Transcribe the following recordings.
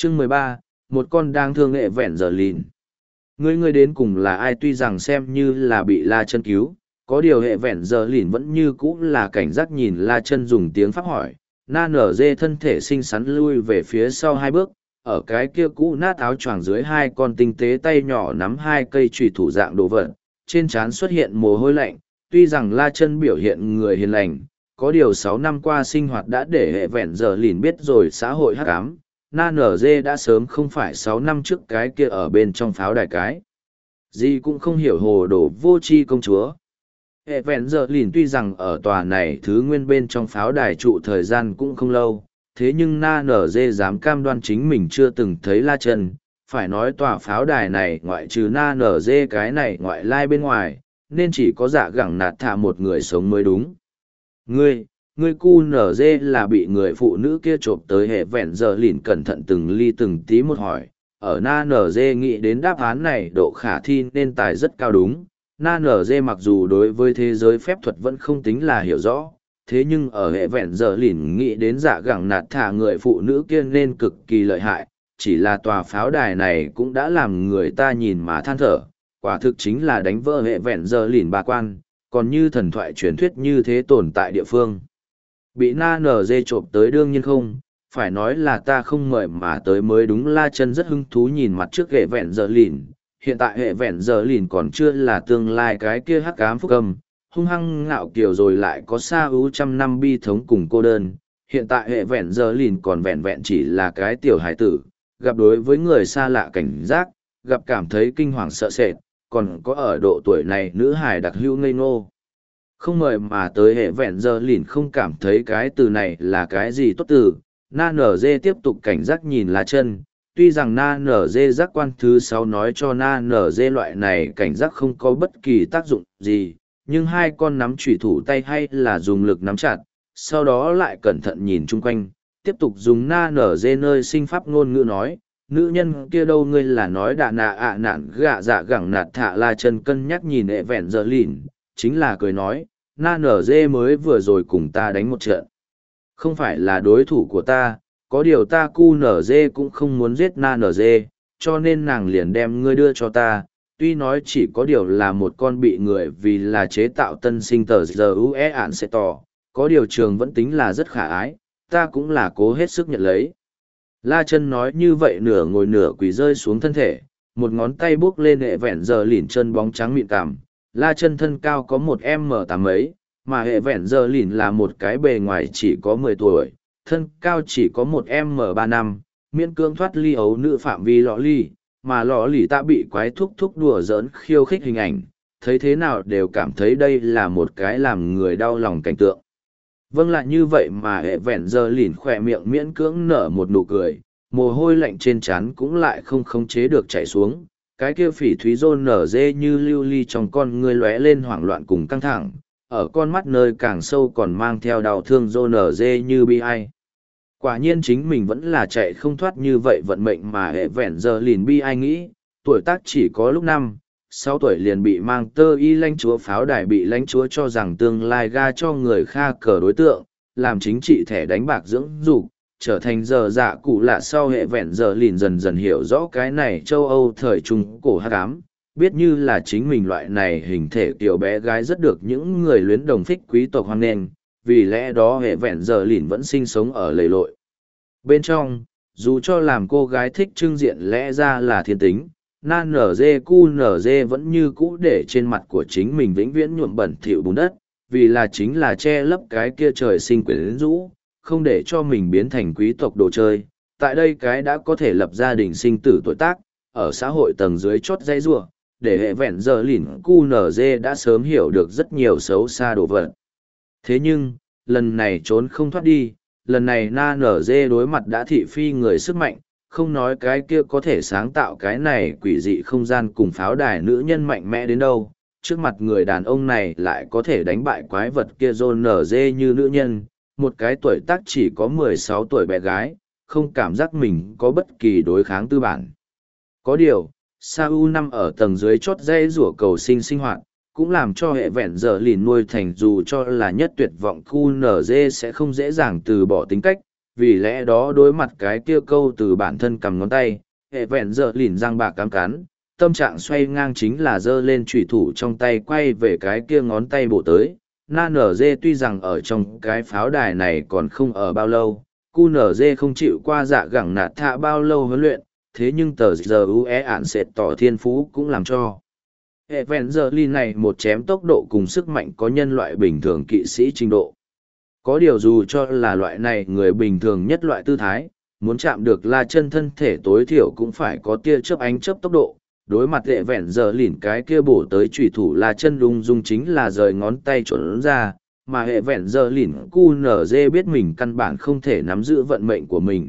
Chương 13, một con đang thương nghệ vẹn giờ lìn. Ngươi đến cùng là ai? Tuy rằng xem như là bị La Chân cứu, có điều hệ vẹn giờ lìn vẫn như cũ là cảnh giác nhìn La Chân dùng tiếng Pháp hỏi. Na nở dê thân thể xinh xắn lui về phía sau 2 bước, ở cái kia cũ nát áo choàng dưới 2 con tinh tế tay nhỏ nắm 2 cây chùy thủ dạng đồ vật, trên trán xuất hiện mồ hôi lạnh. Tuy rằng La Chân biểu hiện người hiền lành, có điều 6 năm qua sinh hoạt đã để hệ vẹn giờ lìn biết rồi xã hội hắc ám. Na nở dê đã sớm không phải 6 năm trước cái kia ở bên trong pháo đài cái gì cũng không hiểu hồ đồ vô tri công chúa. Hệ vẹn giờ lìn tuy rằng ở tòa này thứ nguyên bên trong pháo đài trụ thời gian cũng không lâu, thế nhưng Na nở dê dám cam đoan chính mình chưa từng thấy La Chân. Phải nói tòa pháo đài này ngoại trừ Na nở dê cái này ngoại lai bên ngoài, nên chỉ có Dạ Gẳng Nạt Thạ một người sống mới đúng. Ngươi cu nở dê là bị người phụ nữ kia trộm tới. Hệ vẹn giờ lìn cẩn thận từng ly từng tí một hỏi. Ở Na nở dê nghĩ đến đáp án này độ khả thi nên tài rất cao đúng. Na nở dê mặc dù đối với thế giới phép thuật vẫn không tính là hiểu rõ, thế nhưng ở hệ vẹn giờ lìn nghĩ đến Dạ Gẳng Nạt Thạ người phụ nữ kia nên cực kỳ lợi hại. Chỉ là tòa pháo đài này cũng đã làm người ta nhìn mà than thở, quả thực chính là đánh vỡ hệ vẹn giờ lìn ba quan, còn như thần thoại truyền thuyết như thế tồn tại địa phương. Bị Na nở dê trộm tới đương nhiên không, phải nói là ta không mời mà tới mới đúng. La Chân rất hứng thú nhìn mặt trước hệ vẹn giờ lìn. Hiện tại hệ vẹn giờ lìn còn chưa là tương lai cái kia hắc ám phúc âm, hung hăng ngạo kiều rồi lại có xa ưu 100 năm bi thống cùng cô đơn. Hiện tại hệ vẹn giờ lìn còn vẹn vẹn chỉ là cái tiểu hải tử, gặp đối với người xa lạ cảnh giác, gặp cảm thấy kinh hoàng sợ sệt, còn có ở độ tuổi này nữ hải đặc hữu ngây ngô. Không mời mà tới. Hệ vẹn giờ lìn không cảm thấy cái từ này là cái gì tốt từ. Na nở dê tiếp tục cảnh giác nhìn La Chân. Tuy rằng Na nở dê giác quan thứ 6 nói cho Na nở dê loại này cảnh giác không có bất kỳ tác dụng gì, nhưng 2 con nắm chủy thủ tay hay là dùng lực nắm chặt, sau đó lại cẩn thận nhìn chung quanh, tiếp tục dùng Na nở dê nơi sinh pháp ngôn ngữ nói. Nữ nhân kia đâu? Ngươi là nói đà nạ ạ nạn gạ Dạ Gẳng Nạt Thạ? La Chân cân nhắc nhìn hệ vẹn giờ lìn, chính là cười nói, Na nở dê mới vừa rồi cùng ta đánh một trận, không phải là đối thủ của ta, có điều ta cu nở dê cũng không muốn giết Na nở dê, cho nên nàng liền đem ngươi đưa cho ta. Tuy nói chỉ có điều là một con bị người vì là chế tạo tân sinh tờ giờ ue ạn sẽ tỏ, có điều trường vẫn tính là rất khả ái, ta cũng là cố hết sức nhận lấy. La Chân nói như vậy nửa ngồi nửa quỳ rơi xuống thân thể, một ngón tay buốc lên hệ vẹn giờ lìn chân bóng trắng mịn cảm. La Chân thân cao có 1m8 ấy, mà hệ vẹn giờ lìn là một cái bề ngoài chỉ có 10 tuổi, thân cao chỉ có 1m35, miễn cưỡng thoát ly ấu nữ phạm vi lọ ly, mà lọ lì ta bị quái thúc đùa giỡn khiêu khích hình ảnh, thấy thế nào đều cảm thấy đây là một cái làm người đau lòng cảnh tượng. Vâng, lại như vậy mà hệ vẹn giờ lìn khỏe miệng miễn cưỡng nở một nụ cười, mồ hôi lạnh trên trán cũng lại không khống chế được chảy xuống. Cái kia phỉ thúy rôn nở dê như lưu ly trong con ngươi lóe lên hoảng loạn cùng căng thẳng, ở con mắt nơi càng sâu còn mang theo đau thương rôn nở dê như bi ai. Quả nhiên chính mình vẫn là chạy không thoát như vậy vận mệnh mà hệ vẹn giờ lìn bi ai nghĩ. Tuổi tác chỉ có lúc 6 tuổi liền bị mang tơ y lãnh chúa pháo đài, bị lãnh chúa cho rằng tương lai ga cho người kha cờ đối tượng, làm chính trị thẻ đánh bạc dưỡng dục, trở thành giờ dạ cụ lạ. Sau hệ vẹn giờ lìn dần dần hiểu rõ cái này châu Âu thời trung cổ hắc ám, biết như là chính mình loại này hình thể tiểu bé gái rất được những người luyến đồng thích quý tộc hoan nghênh, vì lẽ đó hệ vẹn giờ lìn vẫn sinh sống ở lầy lội bên trong, dù cho làm cô gái thích trưng diện lẽ ra là thiên tính. Na nở dê cu nở dê vẫn như cũ để trên mặt của chính mình vĩnh viễn nhuộm bẩn thỉu bùn đất, vì là chính là che lấp cái kia trời sinh quyến rũ, không để cho mình biến thành quý tộc đồ chơi. Tại đây cái đã có thể lập gia đình sinh tử tuổi tác, ở xã hội tầng dưới chót dây rua, để hệ vẹn giờ lìn cu nở dê đã sớm hiểu được rất nhiều xấu xa đồ vật. Thế nhưng, lần này trốn không thoát đi, lần này Na nở dê đối mặt đã thị phi người sức mạnh, không nói cái kia có thể sáng tạo cái này quỷ dị không gian cùng pháo đài nữ nhân mạnh mẽ đến đâu, trước mặt người đàn ông này lại có thể đánh bại quái vật kia John nở dê như nữ nhân, một cái tuổi tác chỉ có 16 tuổi bé gái, không cảm giác mình có bất kỳ đối kháng tư bản. Có điều, Sa-u nằm ở tầng dưới chót dây rủa cầu sinh hoạt, cũng làm cho hệ vẹn giờ lìn nuôi thành dù cho là nhất tuyệt vọng khu nở dê sẽ không dễ dàng từ bỏ tính cách, vì lẽ đó đối mặt cái kia câu từ bản thân cầm ngón tay, hệ vẹn giờ lìn răng bạc cám cắn, tâm trạng xoay ngang chính là giơ lên chủy thủ trong tay quay về cái kia ngón tay bổ tới. Na nở dê tuy rằng ở trong cái pháo đài này còn không ở bao lâu, cu nở dê không chịu qua dạ gẳng nạt thạ bao lâu huấn luyện, thế nhưng tờ giờ ue ạn sệt tỏ thiên phú cũng làm cho hệ vẹn giờ ly này một chém tốc độ cùng sức mạnh có nhân loại bình thường kỵ sĩ trình độ. Có điều dù cho là loại này người bình thường nhất loại tư thái, muốn chạm được la chân thân thể tối thiểu cũng phải có tia chớp ánh chớp tốc độ. Đối mặt hệ vẹn giờ lỉn cái kia bổ tới trùy thủ la chân lung dung chính là rời ngón tay trốn ra, mà hệ vẹn giờ lỉn QNZ biết mình căn bản không thể nắm giữ vận mệnh của mình.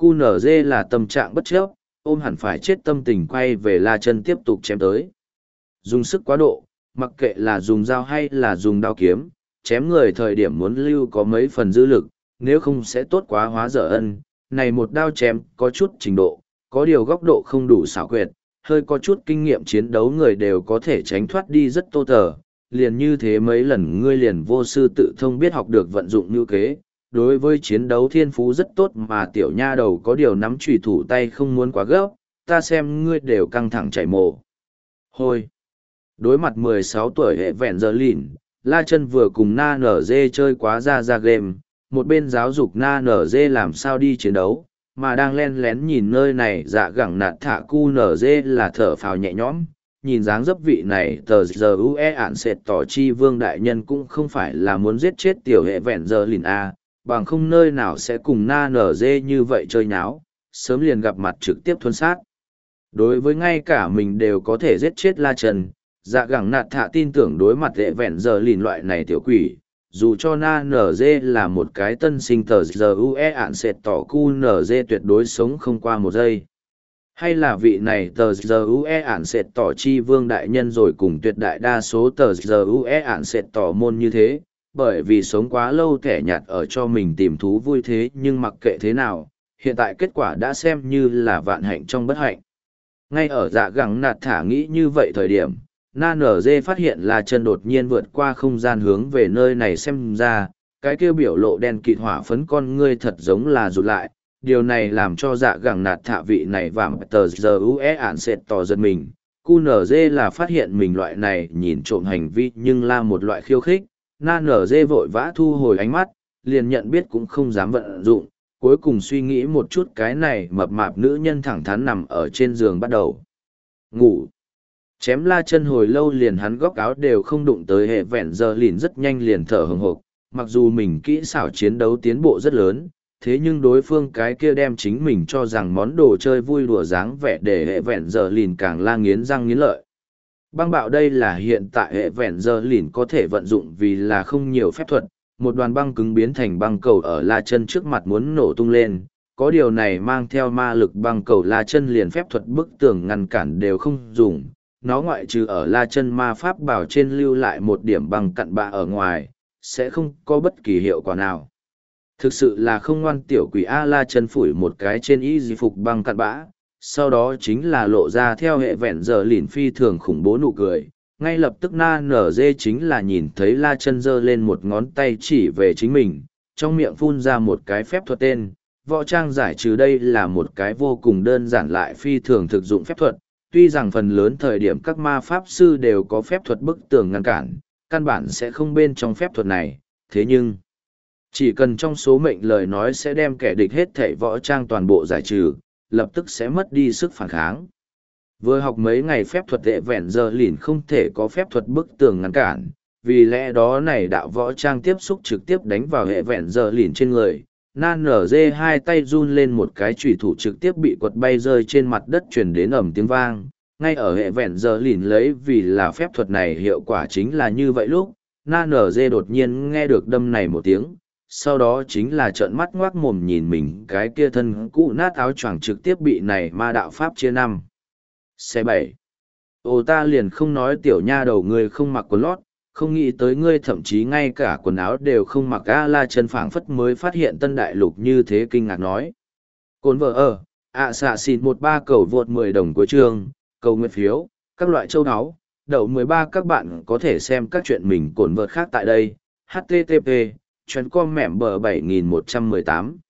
QNZ là tâm trạng bất chấp, ôm hẳn phải chết tâm tình quay về la chân tiếp tục chém tới. Dùng sức quá độ, mặc kệ là dùng dao hay là dùng đao kiếm, chém người thời điểm muốn lưu có mấy phần dư lực, nếu không sẽ tốt quá hóa dở ân. Này một đao chém có chút trình độ, có điều góc độ không đủ xảo quyệt, hơi có chút kinh nghiệm chiến đấu người đều có thể tránh thoát đi rất tô tờ. Liền như thế mấy lần ngươi liền vô sư tự thông biết học được vận dụng như kế, đối với chiến đấu thiên phú rất tốt mà tiểu nha đầu có điều nắm chủy thủ tay không muốn quá gấp, ta xem ngươi đều căng thẳng chảy mồ hôi. Đối mặt 16 tuổi hệ vẹn giờ lìn, La Chân vừa cùng Na Nở Dê chơi quá ra game, một bên giáo dục Na Nở Dê làm sao đi chiến đấu, mà đang len lén nhìn nơi này dạ gẳng nạt thả cu Nở Dê là thở phào nhẹ nhõm, nhìn dáng dấp vị này tờ giờ ue ạn sệt tỏ chi vương đại nhân cũng không phải là muốn giết chết tiểu hệ vẹn giờ lìn A, bằng không nơi nào sẽ cùng Na Nở Dê như vậy chơi nháo, sớm liền gặp mặt trực tiếp thuần sát. Đối với ngay cả mình đều có thể giết chết La Chân, dạ gẳng nạt thạ tin tưởng đối mặt hệ vẹn giờ lìn loại này tiểu quỷ, dù cho Na Nở Dê là một cái tân sinh tờ giờ ue ạn sệt tỏ cu Nở Dê tuyệt đối sống không qua một giây. Hay là vị này tờ giờ ue ạn sệt tỏ chi vương đại nhân rồi cùng tuyệt đại đa số tờ giờ ue ạn sệt tỏ môn như thế, bởi vì sống quá lâu kẻ nhạt ở cho mình tìm thú vui thế nhưng mặc kệ thế nào, hiện tại kết quả đã xem như là vạn hạnh trong bất hạnh. Ngay ở dạ gẳng nạt thả nghĩ như vậy thời điểm, Na Nở Dê phát hiện là chân đột nhiên vượt qua không gian hướng về nơi này xem ra, cái kia biểu lộ đen kịt hỏa phấn con ngươi thật giống là rụt lại, điều này làm cho dạ gẳng nạt thả vị này vàng tờ giờ ue ạn sệt tỏ giật mình. Cu Nở Dê là phát hiện mình loại này nhìn trộm hành vi nhưng là một loại khiêu khích, Na Nở Dê vội vã thu hồi ánh mắt, liền nhận biết cũng không dám vận dụng, cuối cùng suy nghĩ một chút cái này mập mạp nữ nhân thẳng thắn nằm ở trên giường bắt đầu ngủ. Chém La Chân hồi lâu liền hắn góc áo đều không đụng tới hệ vẹn giờ lìn rất nhanh liền thở hừng hực, mặc dù mình kỹ xảo chiến đấu tiến bộ rất lớn, thế nhưng đối phương cái kia đem chính mình cho rằng món đồ chơi vui đùa dáng vẻ để hệ vẹn giờ lìn càng la nghiến răng nghiến lợi. Băng bạo đây là hiện tại hệ vẹn giờ lìn có thể vận dụng vì là không nhiều phép thuật, một đoàn băng cứng biến thành băng cầu ở La Chân trước mặt muốn nổ tung lên, có điều này mang theo ma lực băng cầu La Chân liền phép thuật bức tường ngăn cản đều không dùng. Nó ngoại trừ ở La Chân ma pháp bảo trên lưu lại một điểm băng cặn bã ở ngoài, sẽ không có bất kỳ hiệu quả nào. Thực sự là không ngoan tiểu quỷ A. La Chân phủi một cái trên y di phục băng cặn bã, sau đó chính là lộ ra theo hệ vẹn giờ lìn phi thường khủng bố nụ cười. Ngay lập tức Na Nở Dê chính là nhìn thấy La Chân giơ lên một ngón tay chỉ về chính mình, trong miệng phun ra một cái phép thuật tên. Võ trang giải trừ đây là một cái vô cùng đơn giản lại phi thường thực dụng phép thuật. Tuy rằng phần lớn thời điểm các ma pháp sư đều có phép thuật bức tường ngăn cản, căn bản sẽ không bên trong phép thuật này, thế nhưng chỉ cần trong số mệnh lời nói sẽ đem kẻ địch hết thảy võ trang toàn bộ giải trừ, lập tức sẽ mất đi sức phản kháng. Vừa học mấy ngày phép thuật hệ vẹn giờ lìn không thể có phép thuật bức tường ngăn cản, vì lẽ đó này đạo võ trang tiếp xúc trực tiếp đánh vào hệ vẹn giờ lìn trên người. Na Nở Dê hai tay run lên một cái chùy thủ trực tiếp bị quật bay rơi trên mặt đất truyền đến ầm tiếng vang. Ngay ở hệ vẹn giờ lìn lấy vì là phép thuật này hiệu quả chính là như vậy lúc, Na Nở Dê đột nhiên nghe được đâm này một tiếng, sau đó chính là trợn mắt ngoác mồm nhìn mình cái kia thân cũ nát áo choàng trực tiếp bị này ma đạo pháp chia năm. Xe 7. Ồ ta liền không nói tiểu nha đầu ngươi không mặc quần lót, không nghĩ tới ngươi thậm chí ngay cả quần áo đều không mặc. A. La Chân phảng phất mới phát hiện tân đại lục như thế kinh ngạc nói. Cồn vợ ở, xạ xịt 13 cầu vượt 10 đồng của trường, cầu nguyện phiếu, các loại châu áo, đậu 13 các bạn có thể xem các chuyện mình cồn vợt khác tại đây. HTTP, chuyến com mẻm bờ 7118.